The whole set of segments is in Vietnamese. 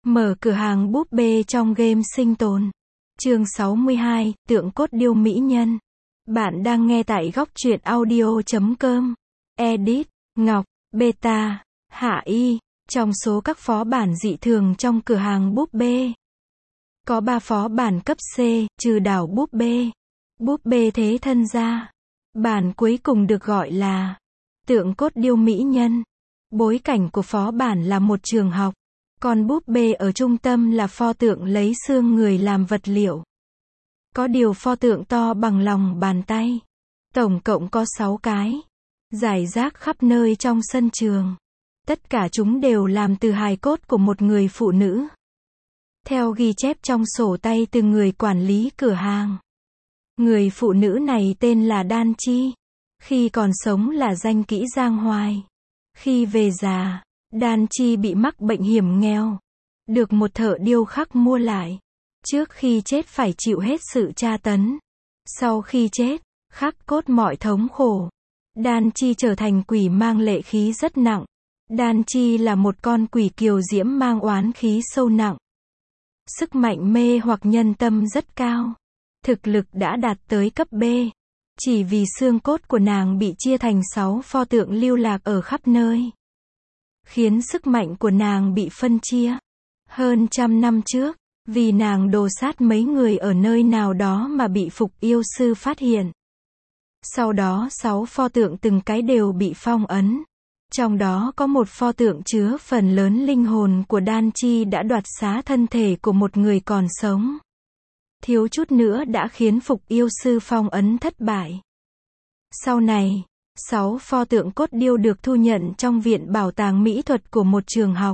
Mở cửa hàng búp bê trong game sinh tồn. Chương 62, tượng cốt điêu mỹ nhân. Bạn đang nghe tại góc truyện audio.com. Edit, Ngọc, Beta, Hạ Y. Trong số các phó bản dị thường trong cửa hàng búp bê, có 3 phó bản cấp C, trừ đảo búp bê. Búp bê thế thân ra. Bản cuối cùng được gọi là tượng cốt điêu mỹ nhân. Bối cảnh của phó bản là một trường học. Còn búp bê ở trung tâm là pho tượng lấy xương người làm vật liệu. Có điều pho tượng to bằng lòng bàn tay. Tổng cộng có 6 cái. Rải rác khắp nơi trong sân trường. Tất cả chúng đều làm từ hài cốt của một người phụ nữ. Theo ghi chép trong sổ tay từ người quản lý cửa hàng. Người phụ nữ này tên là Đan Chi. Khi còn sống là danh kỹ Giang Hoài. Khi về già, Đan Chi bị mắc bệnh hiểm nghèo. Được một thợ điêu khắc mua lại. Trước khi chết phải chịu hết sự tra tấn. Sau khi chết, khắc cốt mọi thống khổ. Đan Chi trở thành quỷ mang lệ khí rất nặng. Đan Chi là một con quỷ kiều diễm mang oán khí sâu nặng. Sức mạnh mê hoặc nhân tâm rất cao. Thực lực đã đạt tới cấp B. Chỉ vì xương cốt của nàng bị chia thành 6 pho tượng lưu lạc ở khắp nơi. Khiến sức mạnh của nàng bị phân chia. Hơn 100 năm trước, vì nàng đồ sát mấy người ở nơi nào đó mà bị Phục Yêu Sư phát hiện. Sau đó 6 pho tượng từng cái đều bị phong ấn. Trong đó có một pho tượng chứa phần lớn linh hồn của Đan Chi đã đoạt xá thân thể của một người còn sống. Thiếu chút nữa đã khiến Phục Yêu Sư phong ấn thất bại. Sau này, 6 pho tượng cốt điêu được thu nhận trong viện bảo tàng mỹ thuật của một trường học.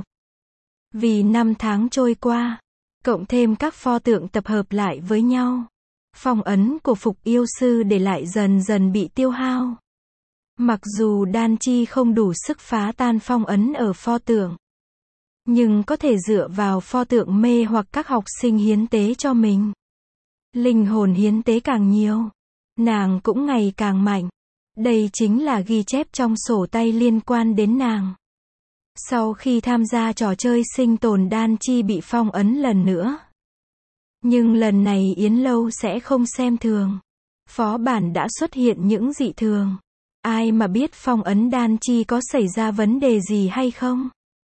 Vì năm tháng trôi qua, cộng thêm các pho tượng tập hợp lại với nhau, phong ấn của Phục Yêu Sư để lại dần dần bị tiêu hao. Mặc dù Đan Chi không đủ sức phá tan phong ấn ở pho tượng, nhưng có thể dựa vào pho tượng mê hoặc các học sinh hiến tế cho mình. Linh hồn hiến tế càng nhiều, nàng cũng ngày càng mạnh. Đây chính là ghi chép trong sổ tay liên quan đến nàng. Sau khi tham gia trò chơi sinh tồn, Đan Chi bị phong ấn lần nữa. Nhưng lần này Yến Lâu sẽ không xem thường. Phó bản đã xuất hiện những dị thường. Ai mà biết phong ấn Đan Chi có xảy ra vấn đề gì hay không?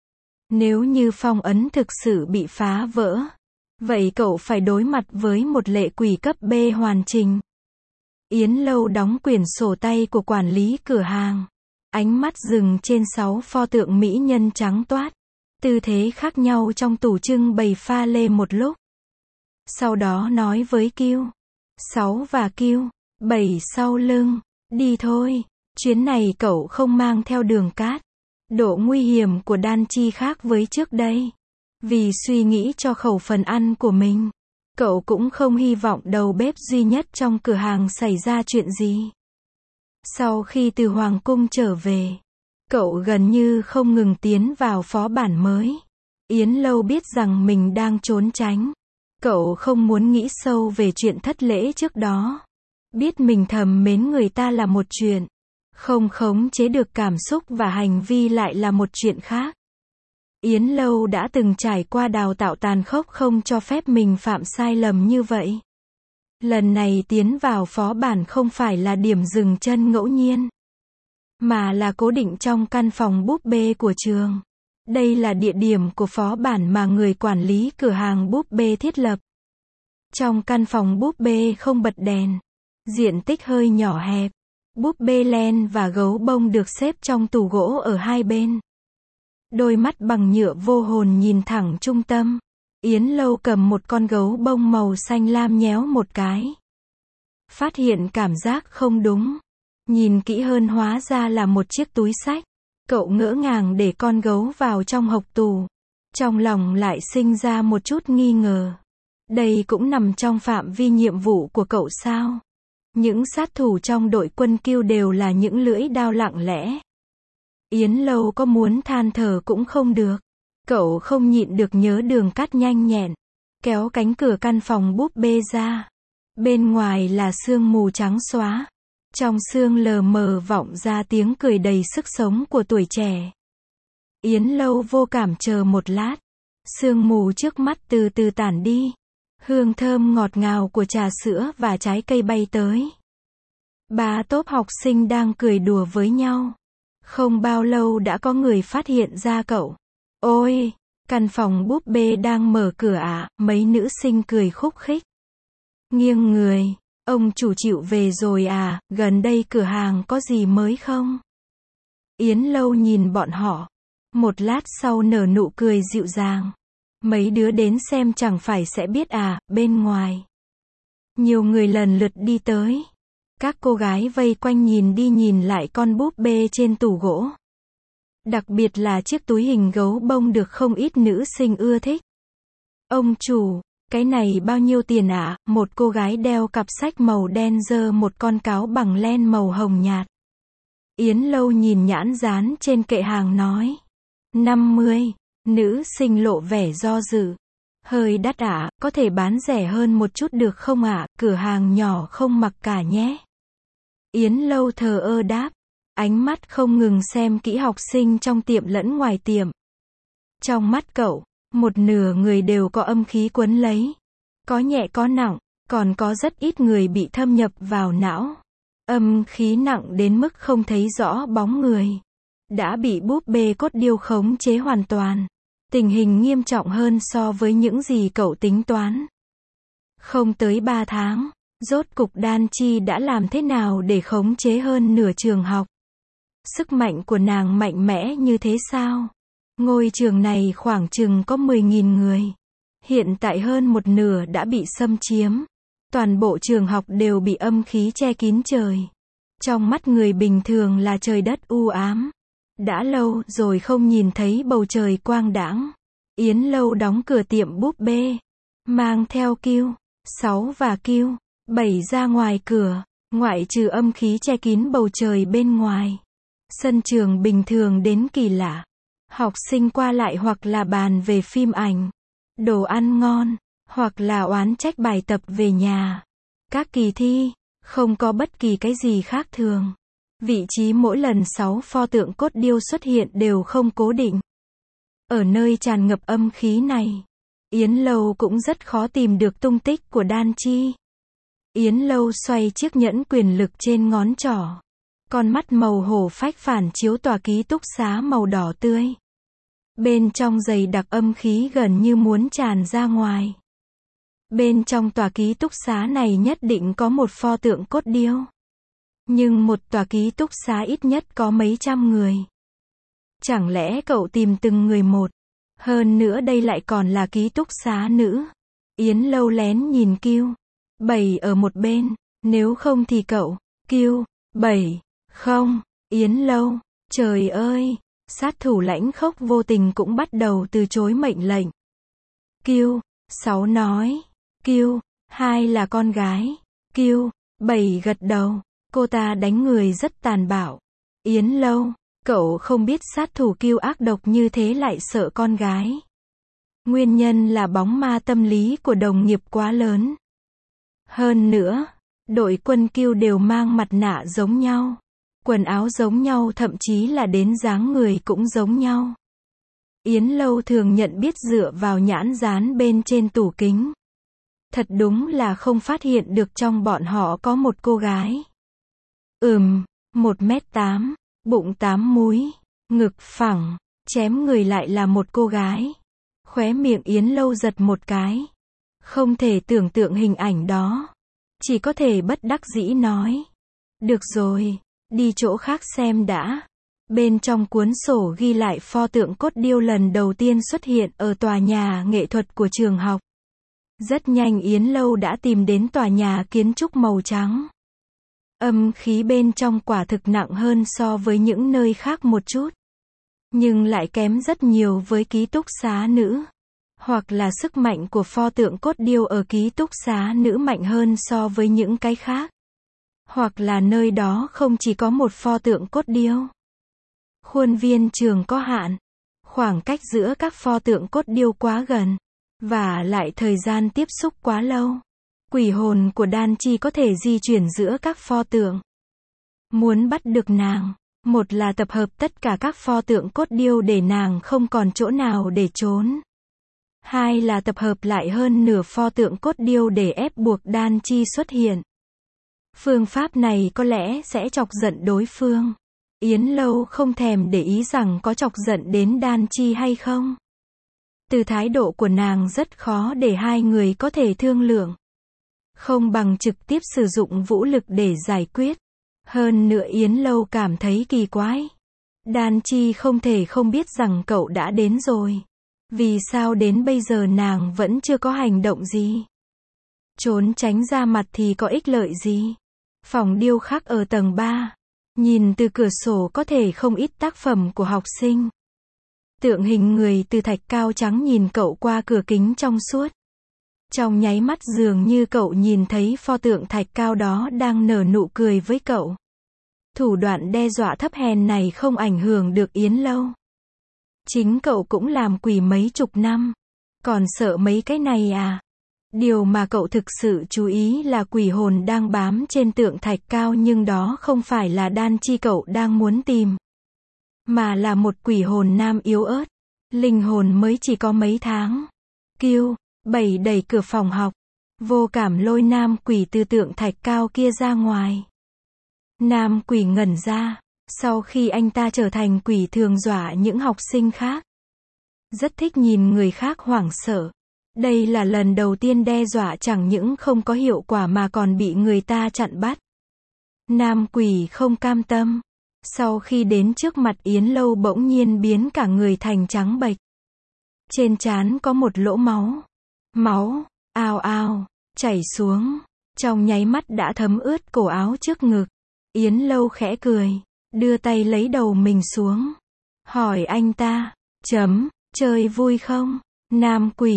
Nếu như phong ấn thực sự bị phá vỡ, vậy cậu phải đối mặt với một lệ quỷ cấp B hoàn chỉnh. Yến Lâu đóng quyển sổ tay của quản lý cửa hàng. Ánh mắt dừng trên 6 pho tượng mỹ nhân trắng toát. Tư thế khác nhau trong tủ trưng bày pha lê một lúc. Sau đó nói với Kiêu. 6 và Kiêu, 7 sau lưng. Đi thôi. Chuyến này cậu không mang theo đường cát. Độ nguy hiểm của Đan Chi khác với trước đây. Vì suy nghĩ cho khẩu phần ăn của mình, cậu cũng không hy vọng đầu bếp duy nhất trong cửa hàng xảy ra chuyện gì. Sau khi từ Hoàng Cung trở về, cậu gần như không ngừng tiến vào phó bản mới. Yến Lâu biết rằng mình đang trốn tránh. Cậu không muốn nghĩ sâu về chuyện thất lễ trước đó. Biết mình thầm mến người ta là một chuyện. Không khống chế được cảm xúc và hành vi lại là một chuyện khác. Yến Lâu đã từng trải qua đào tạo tàn khốc không cho phép mình phạm sai lầm như vậy. Lần này tiến vào phó bản không phải là điểm dừng chân ngẫu nhiên, mà là cố định trong căn phòng búp bê của trường. Đây là địa điểm của phó bản mà người quản lý cửa hàng búp bê thiết lập. Trong căn phòng búp bê không bật đèn, diện tích hơi nhỏ hẹp. Búp bê len và gấu bông được xếp trong tủ gỗ ở hai bên. Đôi mắt bằng nhựa vô hồn nhìn thẳng trung tâm. Yến Lâu cầm một con gấu bông màu xanh lam nhéo một cái. Phát hiện cảm giác không đúng. Nhìn kỹ hơn hóa ra là một chiếc túi xách. Cậu ngỡ ngàng để con gấu vào trong hộc tủ. Trong lòng lại sinh ra một chút nghi ngờ. Đây cũng nằm trong phạm vi nhiệm vụ của cậu sao? Những sát thủ trong đội quân Kiêu đều là những lưỡi đao lặng lẽ. Yến Lâu có muốn than thở cũng không được. Cậu không nhịn được nhớ Đường Cát nhanh nhẹn. Kéo cánh cửa căn phòng búp bê ra. Bên ngoài là sương mù trắng xóa. Trong sương lờ mờ vọng ra tiếng cười đầy sức sống của tuổi trẻ. Yến Lâu vô cảm chờ một lát. Sương mù trước mắt từ từ tản đi. Hương thơm ngọt ngào của trà sữa và trái cây bay tới. Ba tốp học sinh đang cười đùa với nhau. Không bao lâu đã có người phát hiện ra cậu. Ôi, căn phòng búp bê đang mở cửa ạ, mấy nữ sinh cười khúc khích. Nghiêng người, ông chủ chịu về rồi à, gần đây cửa hàng có gì mới không? Yến Lâu nhìn bọn họ. Một lát sau nở nụ cười dịu dàng. Mấy đứa đến xem chẳng phải sẽ biết à, bên ngoài. Nhiều người lần lượt đi tới. Các cô gái vây quanh nhìn đi nhìn lại con búp bê trên tủ gỗ. Đặc biệt là chiếc túi hình gấu bông được không ít nữ sinh ưa thích. Ông chủ, cái này bao nhiêu tiền ạ? Một cô gái đeo cặp sách màu đen giơ một con cáo bằng len màu hồng nhạt. Yến Lâu nhìn nhãn dán trên kệ hàng nói. 50. Nữ sinh lộ vẻ do dự. Hơi đắt ạ, có thể bán rẻ hơn một chút được không ạ? Cửa hàng nhỏ không mặc cả nhé. Yến Lâu thờ ơ đáp. Ánh mắt không ngừng xem kỹ học sinh trong tiệm lẫn ngoài tiệm. Trong mắt cậu, một nửa người đều có âm khí quấn lấy. Có nhẹ có nặng, còn có rất ít người bị thâm nhập vào não. Âm khí nặng đến mức không thấy rõ bóng người. Đã bị búp bê cốt điêu khống chế hoàn toàn. Tình hình nghiêm trọng hơn so với những gì cậu tính toán. Không tới 3 tháng, rốt cục Đan Chi đã làm thế nào để khống chế hơn nửa trường học? Sức mạnh của nàng mạnh mẽ như thế sao? Ngôi trường này khoảng chừng có 10.000 người. Hiện tại hơn một nửa đã bị xâm chiếm. Toàn bộ trường học đều bị âm khí che kín trời. Trong mắt người bình thường là trời đất u ám. Đã lâu rồi không nhìn thấy bầu trời quang đãng. Yến Lâu đóng cửa tiệm búp bê. Mang theo Kiêu 6 và Kiêu 7 ra ngoài cửa. Ngoại trừ âm khí che kín bầu trời bên ngoài. Sân trường bình thường đến kỳ lạ. Học sinh qua lại hoặc là bàn về phim ảnh, đồ ăn ngon, hoặc là oán trách bài tập về nhà. Các kỳ thi, không có bất kỳ cái gì khác thường. Vị trí mỗi lần 6 pho tượng cốt điêu xuất hiện đều không cố định. Ở nơi tràn ngập âm khí này, Yến Lâu cũng rất khó tìm được tung tích của Đan Chi. Yến Lâu xoay chiếc nhẫn quyền lực trên ngón trỏ. Con mắt màu hổ phách phản chiếu tòa ký túc xá màu đỏ tươi. Bên trong dày đặc âm khí gần như muốn tràn ra ngoài. Bên trong tòa ký túc xá này nhất định có một pho tượng cốt điêu. Nhưng một tòa ký túc xá ít nhất có mấy trăm người. Chẳng lẽ cậu tìm từng người một? Hơn nữa đây lại còn là ký túc xá nữ. Yến Lâu lén nhìn Kiêu 7 ở một bên. Nếu không thì cậu, Kiêu 7, không, Yến Lâu, trời ơi, sát thủ lãnh khốc vô tình cũng bắt đầu từ chối mệnh lệnh. Kiêu 6 nói, Kiêu 2 là con gái, Kiêu 7 gật đầu, cô ta đánh người rất tàn bạo. Yến Lâu, cậu không biết sát thủ Kiêu ác độc như thế lại sợ con gái. Nguyên nhân là bóng ma tâm lý của đồng nghiệp quá lớn. Hơn nữa, đội quân Kiêu đều mang mặt nạ giống nhau. Quần áo giống nhau, thậm chí là đến dáng người cũng giống nhau. Yến Lâu thường nhận biết dựa vào nhãn dán bên trên tủ kính. Thật đúng là không phát hiện được trong bọn họ có một cô gái. 1m8, bụng 8 múi, ngực phẳng, chém người lại là một cô gái. Khóe miệng Yến Lâu giật một cái. Không thể tưởng tượng hình ảnh đó. Chỉ có thể bất đắc dĩ nói. Được rồi, đi chỗ khác xem đã. Bên trong cuốn sổ ghi lại pho tượng cốt điêu lần đầu tiên xuất hiện ở tòa nhà nghệ thuật của trường học. Rất nhanh Yến Lâu đã tìm đến tòa nhà kiến trúc màu trắng. Âm khí bên trong quả thực nặng hơn so với những nơi khác một chút. Nhưng lại kém rất nhiều với ký túc xá nữ. Hoặc là sức mạnh của pho tượng cốt điêu ở ký túc xá nữ mạnh hơn so với những cái khác. Hoặc là nơi đó không chỉ có một pho tượng cốt điêu. Khuôn viên trường có hạn. Khoảng cách giữa các pho tượng cốt điêu quá gần. Và lại thời gian tiếp xúc quá lâu. Quỷ hồn của Đan Chi có thể di chuyển giữa các pho tượng. Muốn bắt được nàng, một là tập hợp tất cả các pho tượng cốt điêu để nàng không còn chỗ nào để trốn. Hai là tập hợp lại hơn nửa pho tượng cốt điêu để ép buộc Đan Chi xuất hiện. Phương pháp này có lẽ sẽ chọc giận đối phương. Yến Lâu không thèm để ý rằng có chọc giận đến Đan Chi hay không. Từ thái độ của nàng rất khó để hai người có thể thương lượng. Không bằng trực tiếp sử dụng vũ lực để giải quyết. Hơn nữa Yến Lâu cảm thấy kỳ quái. Đan Chi không thể không biết rằng cậu đã đến rồi. Vì sao đến bây giờ nàng vẫn chưa có hành động gì? Trốn tránh ra mặt thì có ích lợi gì? Phòng điêu khắc ở tầng 3. Nhìn từ cửa sổ có thể không ít tác phẩm của học sinh. Tượng hình người từ thạch cao trắng nhìn cậu qua cửa kính trong suốt. Trong nháy mắt dường như cậu nhìn thấy pho tượng thạch cao đó đang nở nụ cười với cậu. Thủ đoạn đe dọa thấp hèn này không ảnh hưởng được Yến Lâu. Chính cậu cũng làm quỷ mấy chục năm. Còn sợ mấy cái này à? Điều mà cậu thực sự chú ý là quỷ hồn đang bám trên tượng thạch cao, nhưng đó không phải là Đan Chi cậu đang muốn tìm. Mà là một quỷ hồn nam yếu ớt. Linh hồn mới chỉ có mấy tháng. Kiêu, 7 đẩy cửa phòng học. Vô cảm lôi nam quỷ từ tượng thạch cao kia ra ngoài. Nam quỷ ngẩn ra. Sau khi anh ta trở thành quỷ thường dọa những học sinh khác. Rất thích nhìn người khác hoảng sợ. Đây là lần đầu tiên đe dọa chẳng những không có hiệu quả mà còn bị người ta chặn bắt. Nam quỷ không cam tâm. Sau khi đến trước mặt Yến Lâu bỗng nhiên biến cả người thành trắng bệch. Trên trán có một lỗ máu. Máu, ào ào, chảy xuống. Trong nháy mắt đã thấm ướt cổ áo trước ngực. Yến Lâu khẽ cười. Đưa tay lấy đầu mình xuống. Hỏi anh ta. Chơi vui không? Nam quỷ.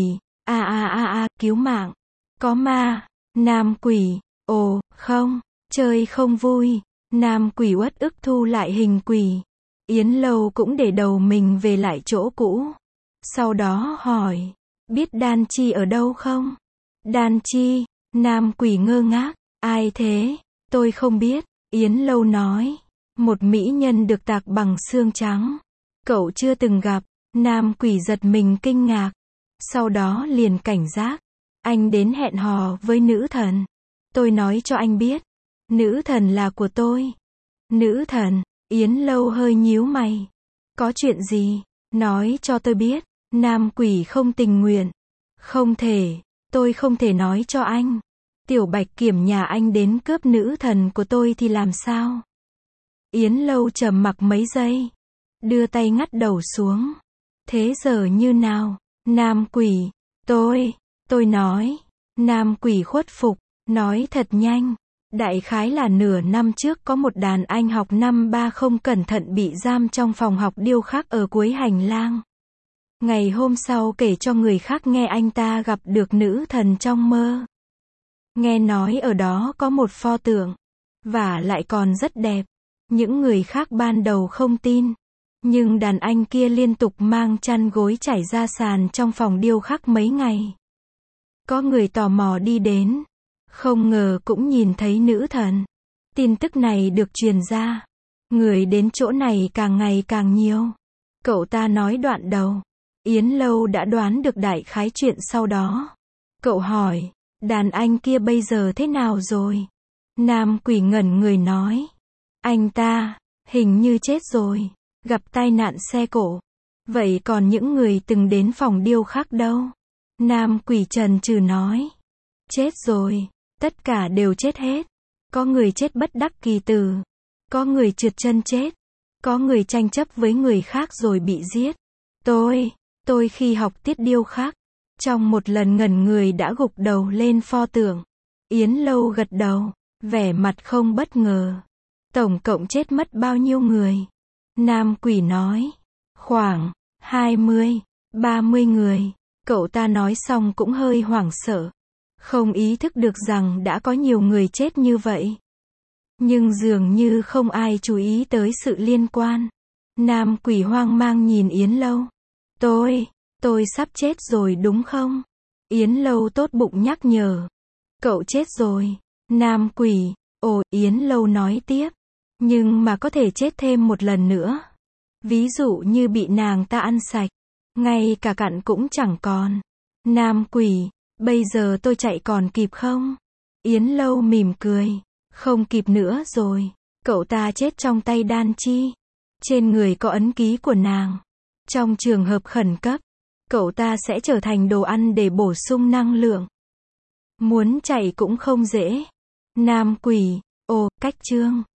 Cứu mạng. Có ma. Nam quỷ. Ồ, không. Chơi không vui. Nam quỷ uất ức thu lại hình quỷ. Yến Lâu cũng để đầu mình về lại chỗ cũ. Sau đó hỏi. Biết Đan Chi ở đâu không? Đan Chi. Nam quỷ ngơ ngác. Ai thế? Tôi không biết. Yến Lâu nói. Một mỹ nhân được tạc bằng xương trắng. Cậu chưa từng gặp. Nam quỷ giật mình kinh ngạc. Sau đó liền cảnh giác. Anh đến hẹn hò với nữ thần. Tôi nói cho anh biết. Nữ thần là của tôi. Nữ thần. Yến Lâu hơi nhíu mày. Có chuyện gì? Nói cho tôi biết. Nam quỷ không tình nguyện. Không thể. Tôi không thể nói cho anh. Tiểu Bạch Kiểm nhà anh đến cướp nữ thần của tôi thì làm sao? Yến Lâu trầm mặc mấy giây. Đưa tay ngắt đầu xuống. Thế giờ như nào? Nam quỷ. Tôi nói. Nam quỷ khuất phục. Nói thật nhanh. Đại khái là nửa năm trước có một đàn anh học năm 3 không cẩn thận bị giam trong phòng học điêu khắc ở cuối hành lang. Ngày hôm sau kể cho người khác nghe anh ta gặp được nữ thần trong mơ. Nghe nói ở đó có một pho tượng. Và lại còn rất đẹp. Những người khác ban đầu không tin. Nhưng đàn anh kia liên tục mang chăn gối trải ra sàn trong phòng điêu khắc mấy ngày. Có người tò mò đi đến. Không ngờ cũng nhìn thấy nữ thần. Tin tức này được truyền ra. Người đến chỗ này càng ngày càng nhiều. Cậu ta nói đoạn đầu. Yến Lâu đã đoán được đại khái chuyện sau đó. Cậu hỏi. Đàn anh kia bây giờ thế nào rồi? Nam quỷ ngẩn người nói. Anh ta, hình như chết rồi. Gặp tai nạn xe cộ. Vậy còn những người từng đến phòng điêu khắc đâu? Nam quỷ chần chừ nói. Chết rồi. Tất cả đều chết hết. Có người chết bất đắc kỳ tử. Có người trượt chân chết. Có người tranh chấp với người khác rồi bị giết. Tôi khi học tiết điêu khắc. Trong một lần ngẩn người đã gục đầu lên pho tượng. Yến Lâu gật đầu. Vẻ mặt không bất ngờ. Tổng cộng chết mất bao nhiêu người? Nam quỷ nói. Khoảng 20, 30 người. Cậu ta nói xong cũng hơi hoảng sợ. Không ý thức được rằng đã có nhiều người chết như vậy. Nhưng dường như không ai chú ý tới sự liên quan. Nam quỷ hoang mang nhìn Yến Lâu. Tôi sắp chết rồi đúng không? Yến Lâu tốt bụng nhắc nhở. Cậu chết rồi. Nam quỷ. Ồ, Yến Lâu nói tiếp. Nhưng mà có thể chết thêm một lần nữa. Ví dụ như bị nàng ta ăn sạch. Ngay cả cặn cũng chẳng còn. Nam quỷ, bây giờ tôi chạy còn kịp không? Yến Lâu mỉm cười. Không kịp nữa rồi. Cậu ta chết trong tay Đan Chi. Trên người có ấn ký của nàng. Trong trường hợp khẩn cấp, cậu ta sẽ trở thành đồ ăn để bổ sung năng lượng. Muốn chạy cũng không dễ. Nam quỷ, ồ, cách chương.